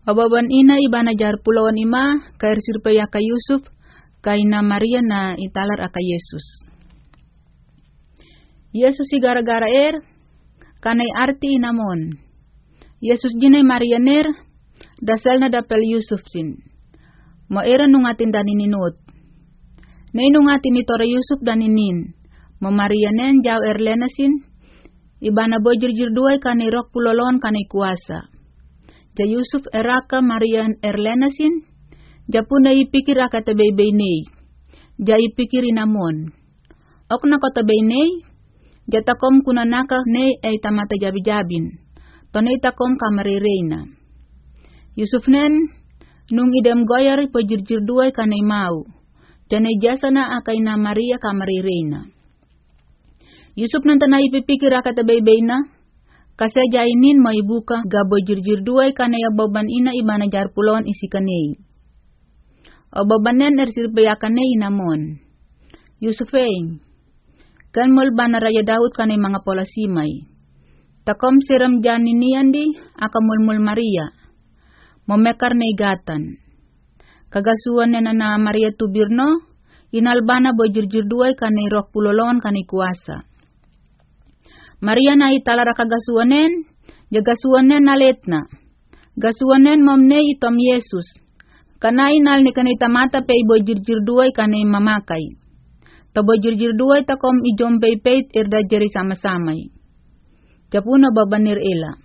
Obaban ina ibana jar pulauan ima kair sirpaya ka Yusuf kaina Maria na italar aka Yesus. Yesus si gara-gara kanai arti inamon. Yesus jinay Maria dasal na dapel Yusuf sin. Mo era nungatin dan ininut. Nay nungatin itora Yusuf dan inin. Mo Maria jaw erlena sin. Ibana bojur duay kanay rok pulolon kanay kuasa. Ja Yusuf eraka Maria erlena sin. Ja puna ipikir aka tabay nei. Ja ipikir inamon. Ok na ko tabay nei. Ja takom kunanaka nei ay tamata jabi-jabin. Tonay takom kamarireina. Yusuf nung idem goyar pojur duay kanay mau. Janay jasa na akay na Maria kamarireina. Yusuf tanay ipipikir aka tabay na. Kasi jainin mo ibuka gabo jirduay kanaya baban ina ibana jar pulon isi kanay. O babanen sirpaya kanay inamon. Yusufeng, kan mol bana raya Daud kanay mga polasimay. Takom siram janinian di akamulmul Maria. Momekar na igatan. Kagasuan na Maria tubirno, inalbana bo jirduay kanay rok pulolon kanay kuasa. Maria na italara kagasuanen, jagasuanen naletna. Gasuanen momne itom Yesus. Kanay nal ni kanay tamata pe ibo jirduay kanay mamakay. Tabo jirduay takom ijom peit irda jeri sama-samay. Japuna babanir ela.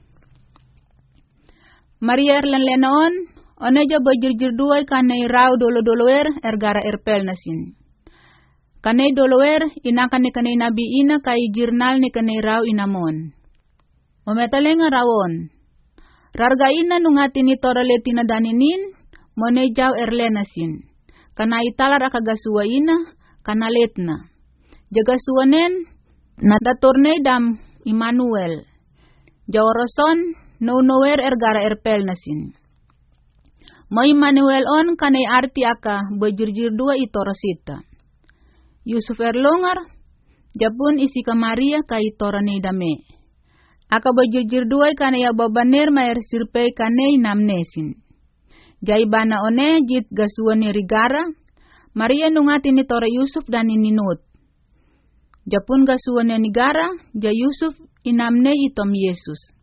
Maria erlan lenaon, oneja bo jirduay kanay raw dolo-doloer ergara erpel nasin. Kanay dolower, inakan ni kanay nabi ina kay jirnal ni kanay raw inamon. Umetale nga rawon. Rarga ina nungati ni torale tinadaninin, monay jaw erlenasin. Kanay talar akagasuwa ina, kanaletna. Jagasuwanen, nadatornay dam Immanuel. Jawroson, no-nower ergara erpel nasin. Mo Immanuel on kanay arti aka bojurjurdua itorosita. Yusuf erlongar, japun isi ka Maria kay torane dame. Aka bojurduay kanaya babaner maer sirpay kanay namnesin. Jay bana one jit gasuan ni rigara, Maria nungati ni tora Yusuf dan ininut. Japun gasuan ni negara, ja Yusuf inamne itom Yesus.